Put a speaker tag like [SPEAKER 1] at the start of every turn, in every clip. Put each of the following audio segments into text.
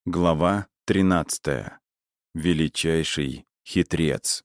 [SPEAKER 1] Глава 13. Величайший хитрец.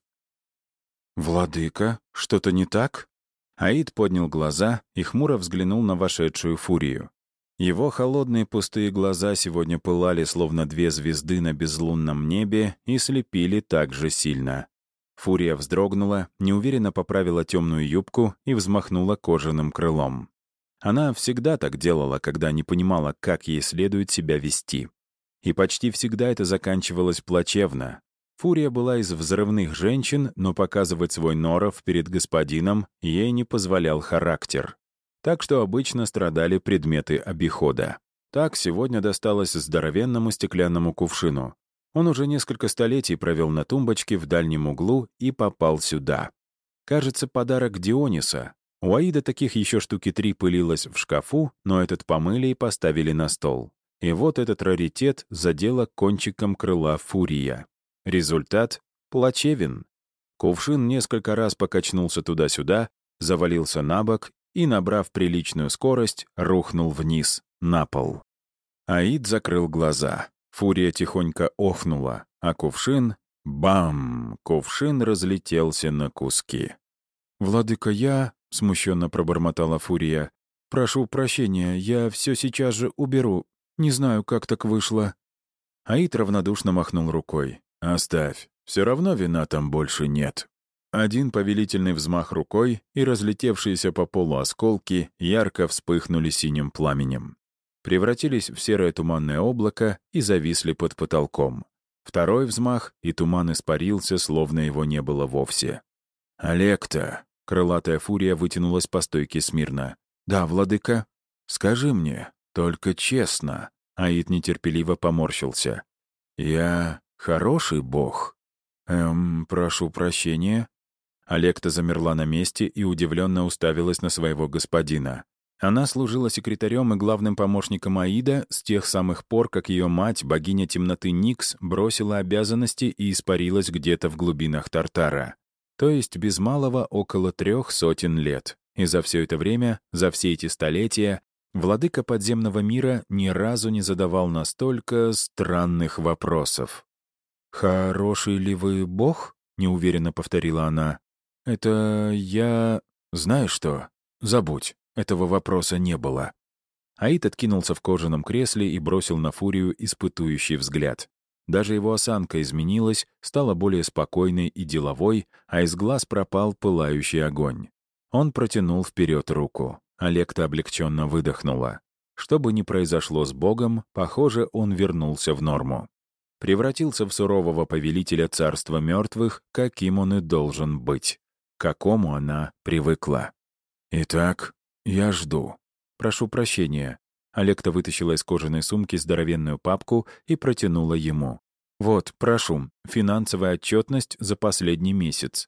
[SPEAKER 1] «Владыка, что-то не так?» Аид поднял глаза и хмуро взглянул на вошедшую фурию. Его холодные пустые глаза сегодня пылали, словно две звезды на безлунном небе, и слепили так же сильно. Фурия вздрогнула, неуверенно поправила темную юбку и взмахнула кожаным крылом. Она всегда так делала, когда не понимала, как ей следует себя вести. И почти всегда это заканчивалось плачевно. Фурия была из взрывных женщин, но показывать свой норов перед господином ей не позволял характер. Так что обычно страдали предметы обихода. Так сегодня досталось здоровенному стеклянному кувшину. Он уже несколько столетий провел на тумбочке в дальнем углу и попал сюда. Кажется, подарок Диониса. У Аида таких еще штуки 3 пылилось в шкафу, но этот помыли и поставили на стол. И вот этот раритет задела кончиком крыла фурия. Результат плачевен. Кувшин несколько раз покачнулся туда-сюда, завалился на бок и, набрав приличную скорость, рухнул вниз, на пол. Аид закрыл глаза. Фурия тихонько охнула, а кувшин — бам! Кувшин разлетелся на куски. «Владыка, я...» — смущенно пробормотала фурия. «Прошу прощения, я все сейчас же уберу. Не знаю, как так вышло». Аид равнодушно махнул рукой. «Оставь. Все равно вина там больше нет». Один повелительный взмах рукой, и разлетевшиеся по полу осколки ярко вспыхнули синим пламенем. Превратились в серое туманное облако и зависли под потолком. Второй взмах, и туман испарился, словно его не было вовсе. «Олекта!» — крылатая фурия вытянулась по стойке смирно. «Да, владыка. Скажи мне, только честно». Аид нетерпеливо поморщился. «Я хороший бог?» Прошу прощения». Олекта замерла на месте и удивленно уставилась на своего господина. Она служила секретарем и главным помощником Аида с тех самых пор, как ее мать, богиня темноты Никс, бросила обязанности и испарилась где-то в глубинах Тартара. То есть без малого около 300 лет. И за все это время, за все эти столетия, владыка подземного мира ни разу не задавал настолько странных вопросов. «Хороший ли вы бог?» — неуверенно повторила она. «Это я... Знаешь что? Забудь, этого вопроса не было». Аид откинулся в кожаном кресле и бросил на фурию испытующий взгляд. Даже его осанка изменилась, стала более спокойной и деловой, а из глаз пропал пылающий огонь. Он протянул вперед руку. Олекта облегченно выдохнула. Что бы ни произошло с Богом, похоже, он вернулся в норму. Превратился в сурового повелителя царства мертвых, каким он и должен быть. К какому она привыкла. «Итак, я жду. Прошу прощения». Олекта вытащила из кожаной сумки здоровенную папку и протянула ему. «Вот, прошу, финансовая отчетность за последний месяц».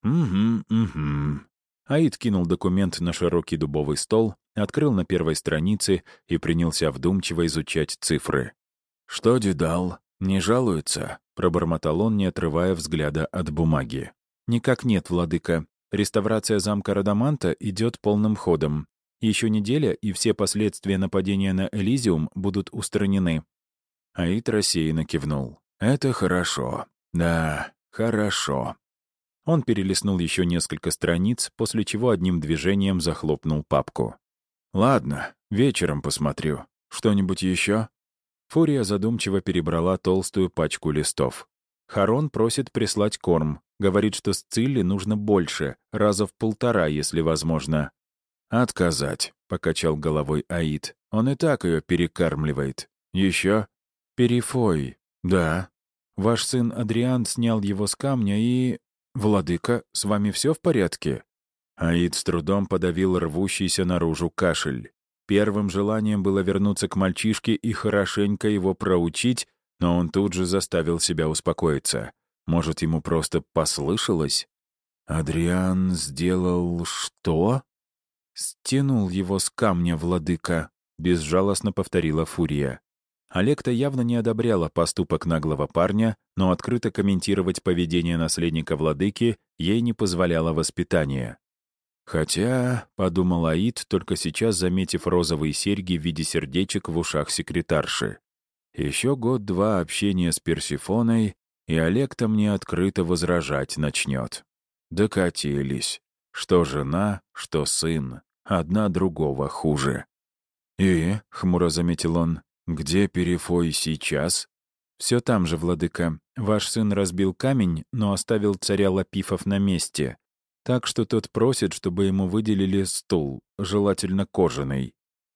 [SPEAKER 1] «Угу». Аид кинул документ на широкий дубовый стол, открыл на первой странице и принялся вдумчиво изучать цифры. «Что Дедал? Не жалуется?» — пробормотал он, не отрывая взгляда от бумаги. «Никак нет, владыка. Реставрация замка Радаманта идет полным ходом. Еще неделя, и все последствия нападения на Элизиум будут устранены». Аид рассеянно кивнул. «Это хорошо. Да, хорошо». Он перелистнул еще несколько страниц, после чего одним движением захлопнул папку. «Ладно, вечером посмотрю. Что-нибудь еще?» Фурия задумчиво перебрала толстую пачку листов. Харон просит прислать корм. Говорит, что Сцилле нужно больше, раза в 1,5, если возможно. «Отказать», — покачал головой Аид. «Он и так ее перекармливает. Еще?» «Перифой. Да. Ваш сын Адриан снял его с камня и...» «Владыка, с вами все в порядке?» Аид с трудом подавил рвущийся наружу кашель. Первым желанием было вернуться к мальчишке и хорошенько его проучить, но он тут же заставил себя успокоиться. Может, ему просто послышалось? «Адриан сделал что?» «Стянул его с камня, владыка», — безжалостно повторила фурия. Олекта явно не одобряла поступок наглого парня, но открыто комментировать поведение наследника владыки ей не позволяло воспитание. «Хотя», — подумал Аид, только сейчас заметив розовые серьги в виде сердечек в ушах секретарши, Еще год-два общения с Персифоной, и Олекта мне открыто возражать начнет. Докатились. Что жена, что сын. Одна другого хуже. «И», — хмуро заметил он, — «где Перифой сейчас?» «Все там же, владыка. Ваш сын разбил камень, но оставил царя Лапифов на месте. Так что тот просит, чтобы ему выделили стул, желательно кожаный».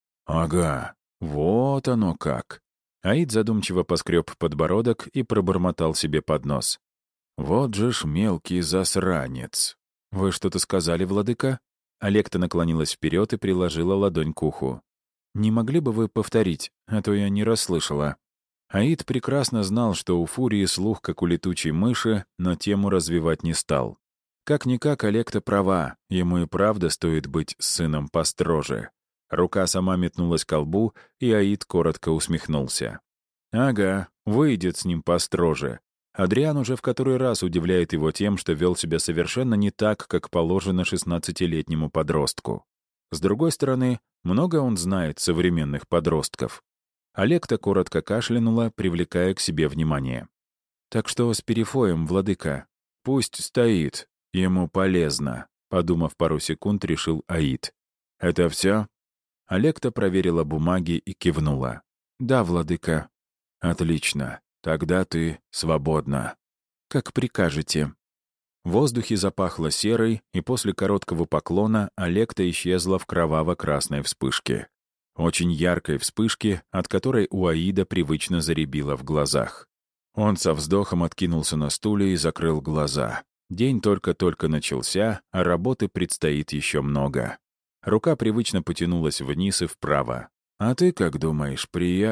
[SPEAKER 1] «Ага, вот оно как». Аид задумчиво поскреб подбородок и пробормотал себе под нос. «Вот же ж мелкий засранец!» «Вы что-то сказали, владыка?» Олекта наклонилась вперед и приложила ладонь к уху. «Не могли бы вы повторить, а то я не расслышала». Аид прекрасно знал, что у Фурии слух, как у летучей мыши, но тему развивать не стал. Как-никак Олекта права, ему и правда стоит быть с сыном построже. Рука сама метнулась к лбу, и Аид коротко усмехнулся. «Ага, выйдет с ним построже». Адриан уже в который раз удивляет его тем, что вел себя совершенно не так, как положено 16-летнему подростку. С другой стороны, много он знает современных подростков. Олекта коротко кашлянула, привлекая к себе внимание. «Так что с Перифоем, владыка? Пусть стоит, ему полезно», — подумав пару секунд, решил Аид. «Это все?» Олекта проверила бумаги и кивнула. «Да, владыка». «Отлично. Тогда ты свободна». «Как прикажете». В воздухе запахло серой, и после короткого поклона Олекта исчезла в кроваво-красной вспышке. Очень яркой вспышке, от которой у Аида привычно заребило в глазах. Он со вздохом откинулся на стуле и закрыл глаза. День только-только начался, а работы предстоит еще много. Рука привычно потянулась вниз и вправо. «А ты как думаешь,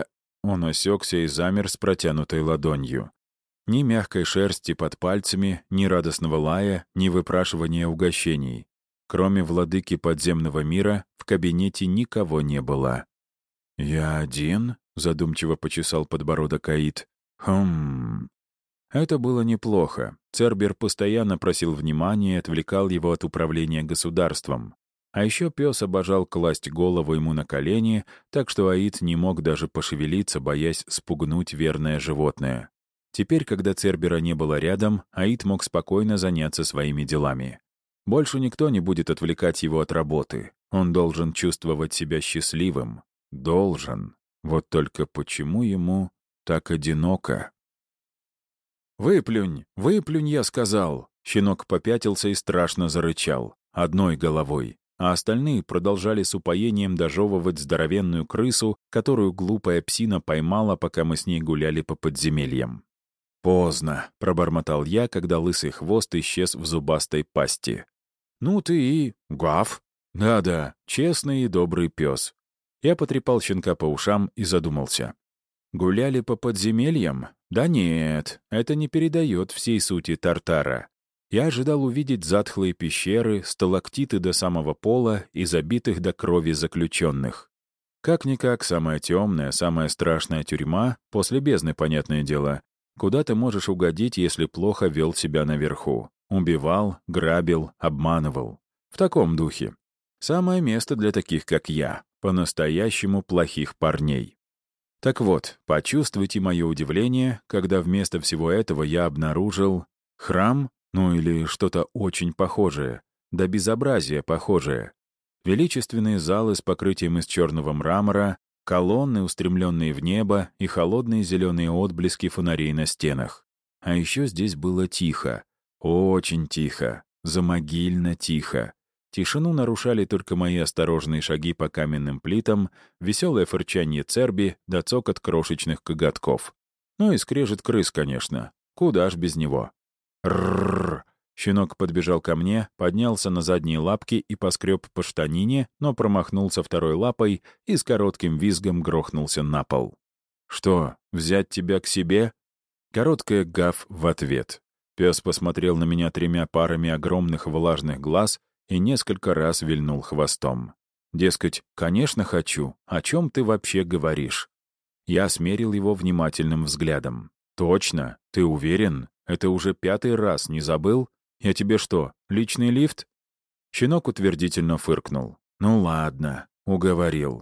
[SPEAKER 1] Он осекся и замер с протянутой ладонью. Ни мягкой шерсти под пальцами, ни радостного лая, ни выпрашивания угощений. Кроме владыки подземного мира, в кабинете никого не было. «Я один?» — задумчиво почесал подбородок Аид. «Хм...» Это было неплохо. Цербер постоянно просил внимания и отвлекал его от управления государством. А еще пес обожал класть голову ему на колени, так что Аид не мог даже пошевелиться, боясь спугнуть верное животное. Теперь, когда Цербера не было рядом, Аид мог спокойно заняться своими делами. Больше никто не будет отвлекать его от работы. Он должен чувствовать себя счастливым. Должен. Вот только почему ему так одиноко? «Выплюнь! Выплюнь, я сказал!» Щенок попятился и страшно зарычал. Одной головой. А остальные продолжали с упоением дожевывать здоровенную крысу, которую глупая псина поймала, пока мы с ней гуляли по подземельям. «Поздно», — пробормотал я, когда лысый хвост исчез в зубастой пасти. «Ну ты и... гав!» «Да-да, честный и добрый пес». Я потрепал щенка по ушам и задумался. «Гуляли по подземельям? Да нет, это не передает всей сути Тартара. Я ожидал увидеть затхлые пещеры, сталактиты до самого пола и забитых до крови заключенных. Как-никак, самая темная, самая страшная тюрьма, после бездны, понятное дело, куда ты можешь угодить, если плохо вел себя наверху. Убивал, грабил, обманывал. В таком духе. Самое место для таких, как я, по-настоящему плохих парней. Так вот, почувствуйте мое удивление, когда вместо всего этого я обнаружил храм, ну или что-то очень похожее, до безобразия похожее. Величественные залы с покрытием из черного мрамора, колонны, устремленные в небо, и холодные зеленые отблески фонарей на стенах. А еще здесь было тихо. Очень тихо. Замогильно тихо. Тишину нарушали только мои осторожные шаги по каменным плитам, веселое фырчанье церби да цокот крошечных коготков. Ну и скрежет крыс, конечно. Куда ж без него? Ррррр. Щенок подбежал ко мне, поднялся на задние лапки и поскреб по штанине, но промахнулся второй лапой и с коротким визгом грохнулся на пол. «Что, взять тебя к себе?» Короткая гав в ответ. Пес посмотрел на меня 3 парами огромных влажных глаз и несколько раз вильнул хвостом. Дескать, конечно хочу, о чем ты вообще говоришь? Я смерил его внимательным взглядом. «Точно? Ты уверен? Это уже 5-й раз, не забыл? Я тебе что, личный лифт?» Щенок утвердительно фыркнул. «Ну ладно, уговорил.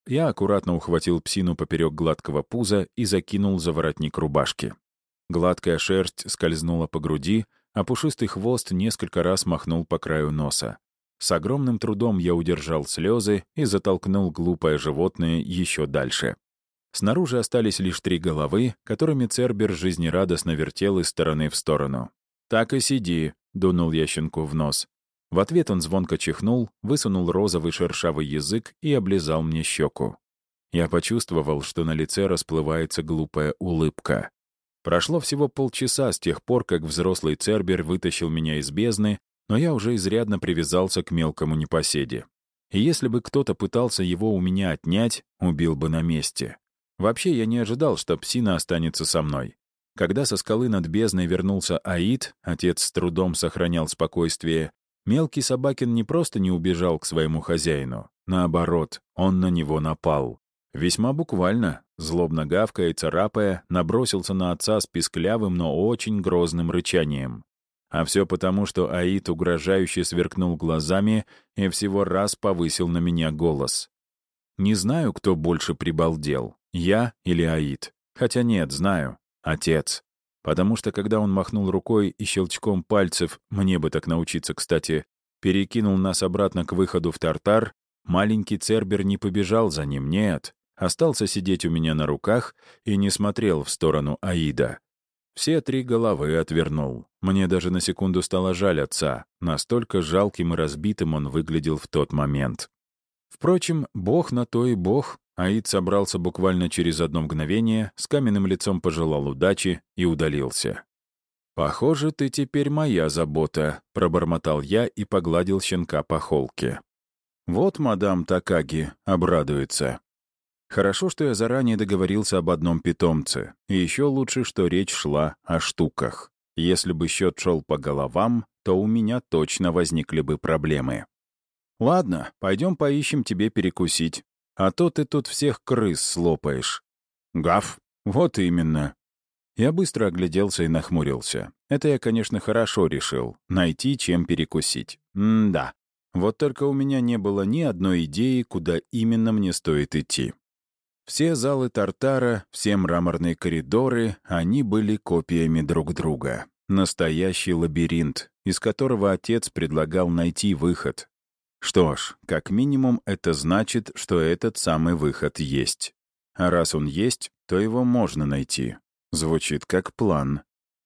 [SPEAKER 1] я аккуратно ухватил псину поперек гладкого пуза и закинул за воротник рубашки. Гладкая шерсть скользнула по груди, а пушистый хвост несколько раз махнул по краю носа. С огромным трудом я удержал слезы и затолкнул глупое животное еще дальше. Снаружи остались лишь 3 головы, которыми Цербер жизнерадостно вертел из стороны в сторону. «Так и сиди», — дунул я щенку в нос. В ответ он звонко чихнул, высунул розовый шершавый язык и облизал мне щеку. Я почувствовал, что на лице расплывается глупая улыбка. Прошло всего полчаса с тех пор, как взрослый Цербер вытащил меня из бездны, но я уже изрядно привязался к мелкому непоседе. И если бы кто-то пытался его у меня отнять, убил бы на месте. Вообще, я не ожидал, что псина останется со мной. Когда со скалы над бездной вернулся Аид, отец с трудом сохранял спокойствие, мелкий собакин не просто не убежал к своему хозяину. Наоборот, он на него напал. Весьма буквально, злобно гавкая и царапая, набросился на отца с писклявым, но очень грозным рычанием. А все потому, что Аид угрожающе сверкнул глазами и всего раз повысил на меня голос. Не знаю, кто больше прибалдел, я или Аид. Хотя нет, знаю, отец. Потому что когда он махнул рукой и щелчком пальцев, мне бы так научиться, кстати, перекинул нас обратно к выходу в Тартар, маленький Цербер не побежал за ним, нет. Остался сидеть у меня на руках и не смотрел в сторону Аида. Все 3 головы отвернул. Мне даже на секунду стало жаль отца. Настолько жалким и разбитым он выглядел в тот момент. Впрочем, бог на то и бог. Аид собрался буквально через одно мгновение, с каменным лицом пожелал удачи и удалился. «Похоже, ты теперь моя забота», — пробормотал я и погладил щенка по холке. «Вот мадам Такаги обрадуется». Хорошо, что я заранее договорился об одном питомце. И еще лучше, что речь шла о штуках. Если бы счет шел по головам, то у меня точно возникли бы проблемы. «Ладно, пойдем поищем тебе перекусить. А то ты тут всех крыс слопаешь». «Гав, вот именно». Я быстро огляделся и нахмурился. Это я, конечно, хорошо решил. Найти, чем перекусить. Да. Вот только у меня не было ни одной идеи, куда именно мне стоит идти. Все залы Тартара, все мраморные коридоры, они были копиями друг друга. Настоящий лабиринт, из которого отец предлагал найти выход. Что ж, как минимум это значит, что этот самый выход есть. А раз он есть, то его можно найти. Звучит как план.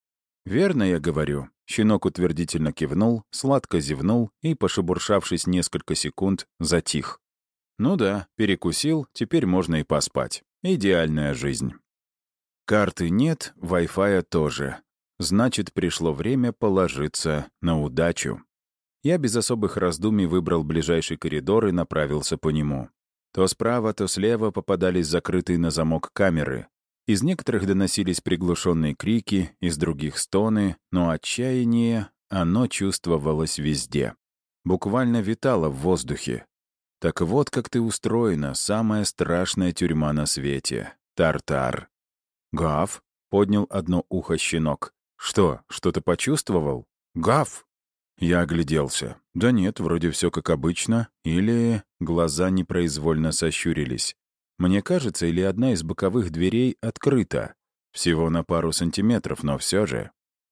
[SPEAKER 1] «Верно я говорю». Щенок утвердительно кивнул, сладко зевнул и, пошебуршавшись несколько секунд, затих. Ну да, перекусил, теперь можно и поспать. Идеальная жизнь. Карты нет, Wi-Fi тоже. Значит, пришло время положиться на удачу. Я без особых раздумий выбрал ближайший коридор и направился по нему. То справа, то слева попадались закрытые на замок камеры. Из некоторых доносились приглушенные крики, из других стоны, но отчаяние, оно чувствовалось везде. Буквально витало в воздухе. Так вот как ты устроена, самая страшная тюрьма на свете. Тартар. «Гав!» — поднял одно ухо щенок. «Что, что-то почувствовал?» «Гав!» Я огляделся. Да нет, вроде все как обычно. Или глаза непроизвольно сощурились. Мне кажется, или одна из боковых дверей открыта. Всего на пару сантиметров, но все же.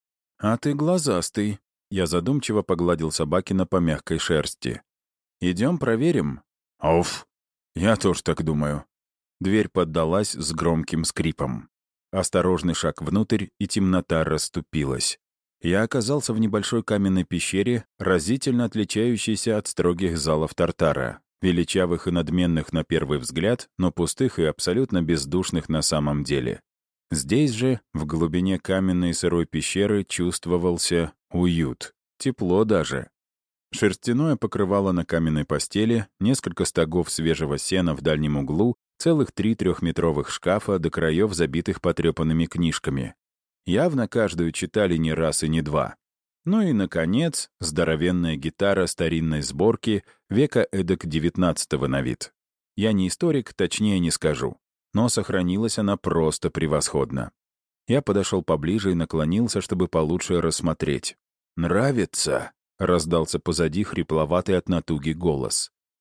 [SPEAKER 1] «А ты глазастый!» Я задумчиво погладил Собакина по мягкой шерсти. «Идем проверим?» «Ауф!» «Я тоже так думаю». Дверь поддалась с громким скрипом. Осторожный шаг внутрь, и темнота расступилась. Я оказался в небольшой каменной пещере, разительно отличающейся от строгих залов Тартара, величавых и надменных на первый взгляд, но пустых и абсолютно бездушных на самом деле. Здесь же, в глубине каменной сырой пещеры, чувствовался уют, тепло даже. Шерстяное покрывало на каменной постели, несколько стогов свежего сена в дальнем углу, целых 3 трехметровых шкафа до краев, забитых потрепанными книжками. Явно каждую читали не раз и не два. Ну и, наконец, здоровенная гитара старинной сборки века эдак 19-го на вид. Я не историк, точнее не скажу, но сохранилась она просто превосходно. Я подошел поближе и наклонился, чтобы получше рассмотреть. «Нравится?» — раздался позади хрипловатый от натуги голос.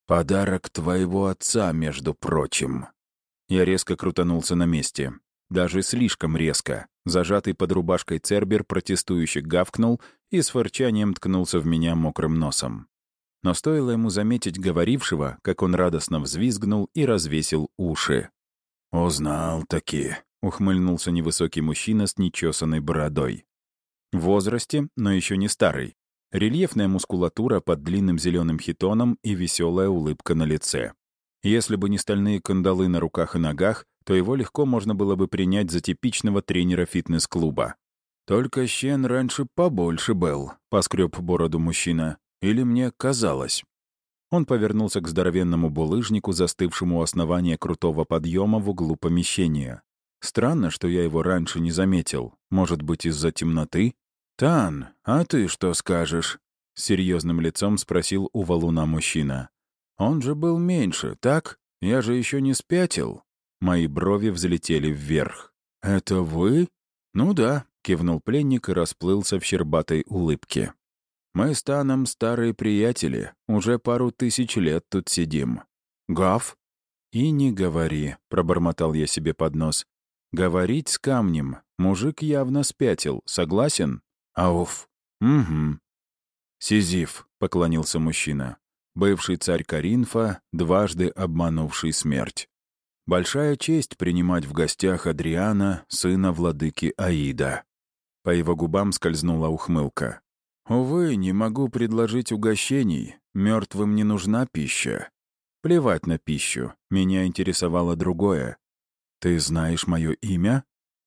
[SPEAKER 1] «Подарок твоего отца, между прочим». Я резко крутанулся на месте. Даже слишком резко. Зажатый под рубашкой Цербер протестующе гавкнул и с фырчанием ткнулся в меня мокрым носом. Но стоило ему заметить говорившего, как он радостно взвизгнул и развесил уши. «Узнал-таки», — ухмыльнулся невысокий мужчина с нечесанной бородой. В возрасте, но еще не старый. Рельефная мускулатура под длинным зеленым хитоном и веселая улыбка на лице. Если бы не стальные кандалы на руках и ногах, то его легко можно было бы принять за типичного тренера фитнес-клуба. «Только щен раньше побольше был», — поскреб бороду мужчина. «Или мне казалось?» Он повернулся к здоровенному булыжнику, застывшему у основания крутого подъема в углу помещения. «Странно, что я его раньше не заметил. Может быть, из-за темноты?» «Тан, а ты что скажешь?» — с серьезным лицом спросил у валуна мужчина. «Он же был меньше, так? Я же еще не спятил». Мои брови взлетели вверх. «Это вы?» «Ну да», — кивнул пленник и расплылся в щербатой улыбке. «Мы с Таном старые приятели, уже пару тысяч лет тут сидим». «Гав?» «И не говори», — пробормотал я себе под нос. «Говорить с камнем. Мужик явно спятил. Согласен?» «Ауф». «Угу». «Сизиф», — поклонился мужчина. «Бывший царь Каринфа, дважды обманувший смерть. Большая честь принимать в гостях Адриана, сына владыки Аида». По его губам скользнула ухмылка. «Увы, не могу предложить угощений. Мертвым не нужна пища». Плевать на пищу. Меня интересовало другое. «Ты знаешь мое имя?»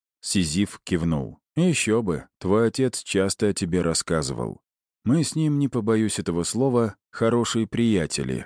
[SPEAKER 1] Сизиф кивнул. «Еще бы. Твой отец часто о тебе рассказывал. Мы с ним, не побоюсь этого слова, хорошие приятели».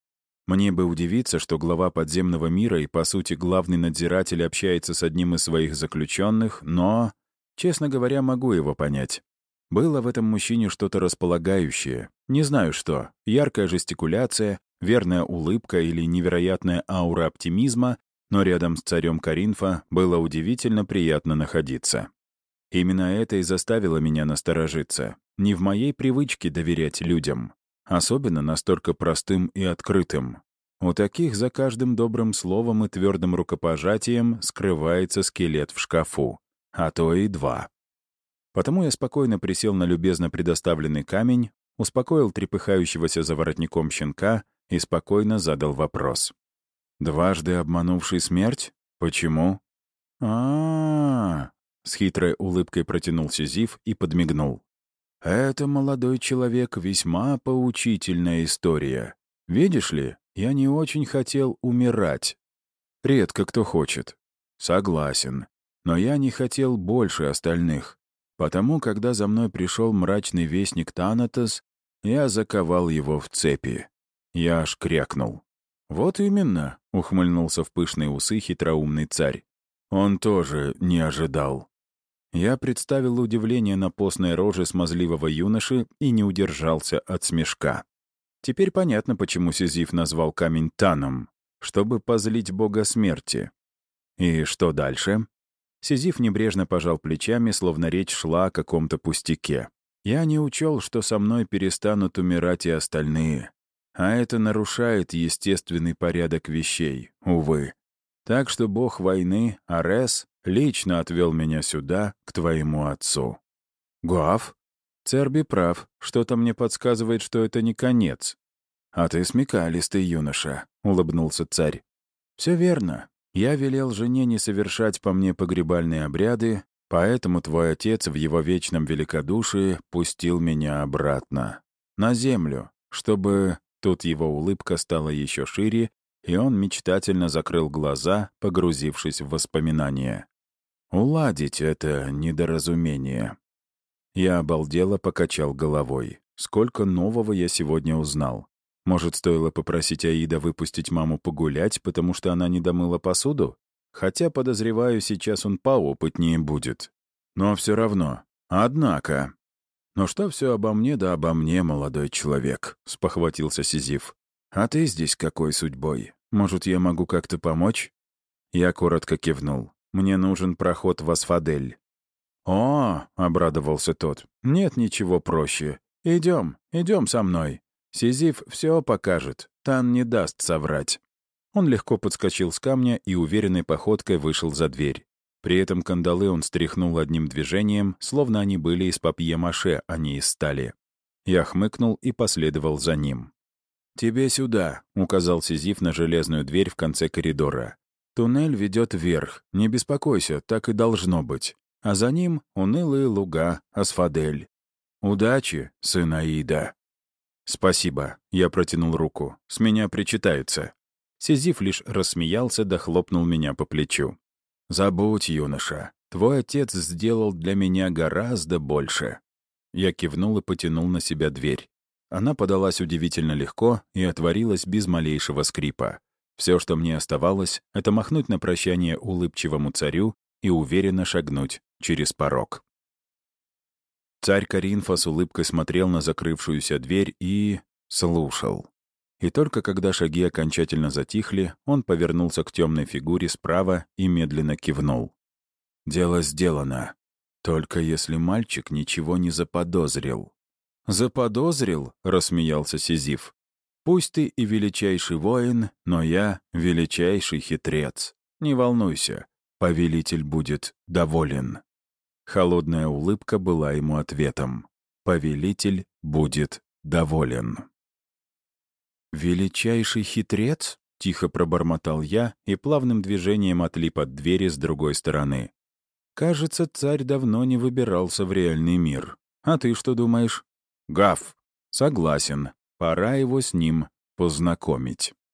[SPEAKER 1] Мне бы удивиться, что глава подземного мира и, по сути, главный надзиратель общается с одним из своих заключенных, но, честно говоря, могу его понять. Было в этом мужчине что-то располагающее. Не знаю что. Яркая жестикуляция, верная улыбка или невероятная аура оптимизма, но рядом с царем Каринфа было удивительно приятно находиться. Именно это и заставило меня насторожиться. Не в моей привычке доверять людям. Особенно настолько простым и открытым. У таких за каждым добрым словом и твердым рукопожатием скрывается скелет в шкафу. А то и два. Потому я спокойно присел на любезно предоставленный камень, успокоил трепыхающегося за воротником щенка и спокойно задал вопрос. «Дважды обманувший смерть? Почему?» А с хитрой улыбкой протянул Сизиф и подмигнул. «Это, молодой человек, весьма поучительная история. Видишь ли, я не очень хотел умирать. Редко кто хочет. Согласен. Но я не хотел больше остальных. Потому, когда за мной пришел мрачный вестник Танатос, я заковал его в цепи. Я аж крякнул. «Вот именно», — ухмыльнулся в пышные усы хитроумный царь. «Он тоже не ожидал». Я представил удивление на постной роже смазливого юноши и не удержался от смешка. Теперь понятно, почему Сизиф назвал камень Таном, чтобы позлить бога смерти. И что дальше? Сизиф небрежно пожал плечами, словно речь шла о каком-то пустяке. Я не учел, что со мной перестанут умирать и остальные. А это нарушает естественный порядок вещей, увы. Так что бог войны, Арес, лично отвел меня сюда, к твоему отцу. Гуав? Церби прав. Что-то мне подсказывает, что это не конец. А ты смекалистый юноша, — улыбнулся царь. Все верно. Я велел жене не совершать по мне погребальные обряды, поэтому твой отец в его вечном великодушии пустил меня обратно. На землю, чтобы... Тут его улыбка стала еще шире, и он мечтательно закрыл глаза, погрузившись в воспоминания. Уладить это недоразумение. Я обалдело покачал головой. Сколько нового я сегодня узнал. Может, стоило попросить Аида выпустить маму погулять, потому что она не домыла посуду? Хотя, подозреваю, сейчас он поопытнее будет. Но все равно. Однако... «Но что все обо мне, да обо мне, молодой человек?» — спохватился Сизиф. «А ты здесь какой судьбой? Может, я могу как-то помочь?» Я коротко кивнул. «Мне нужен проход в Асфадель». «О!» — обрадовался тот. «Нет ничего проще. Идем со мной». Сизиф все покажет, Тан не даст соврать». Он легко подскочил с камня и уверенной походкой вышел за дверь. При этом кандалы он стряхнул одним движением, словно они были из папье-маше, а не из стали. Я хмыкнул и последовал за ним. «Тебе сюда», — указал Сизиф на железную дверь в конце коридора. «Туннель ведет вверх. Не беспокойся, так и должно быть. А за ним унылые луга, Асфадель. Удачи, сын Аида». «Спасибо», — я протянул руку. «С меня причитается». Сизиф лишь рассмеялся да хлопнул меня по плечу. «Забудь, юноша, твой отец сделал для меня гораздо больше». Я кивнул и потянул на себя дверь. Она подалась удивительно легко и отворилась без малейшего скрипа. Все, что мне оставалось, — это махнуть на прощание улыбчивому царю и уверенно шагнуть через порог. Царь Каринфа с улыбкой смотрел на закрывшуюся дверь и слушал. И только когда шаги окончательно затихли, он повернулся к темной фигуре справа и медленно кивнул. «Дело сделано. Только если мальчик ничего не заподозрил». «Заподозрил?» — рассмеялся Сизиф. «Пусть ты и величайший воин, но я величайший хитрец. Не волнуйся, повелитель будет доволен». Холодная улыбка была ему ответом. «Повелитель будет доволен». «Величайший хитрец?» — тихо пробормотал я и плавным движением отлип от двери с другой стороны. «Кажется, царь давно не выбирался в реальный мир. А ты что думаешь?» «Гав. Согласен. Пора его с ним познакомить».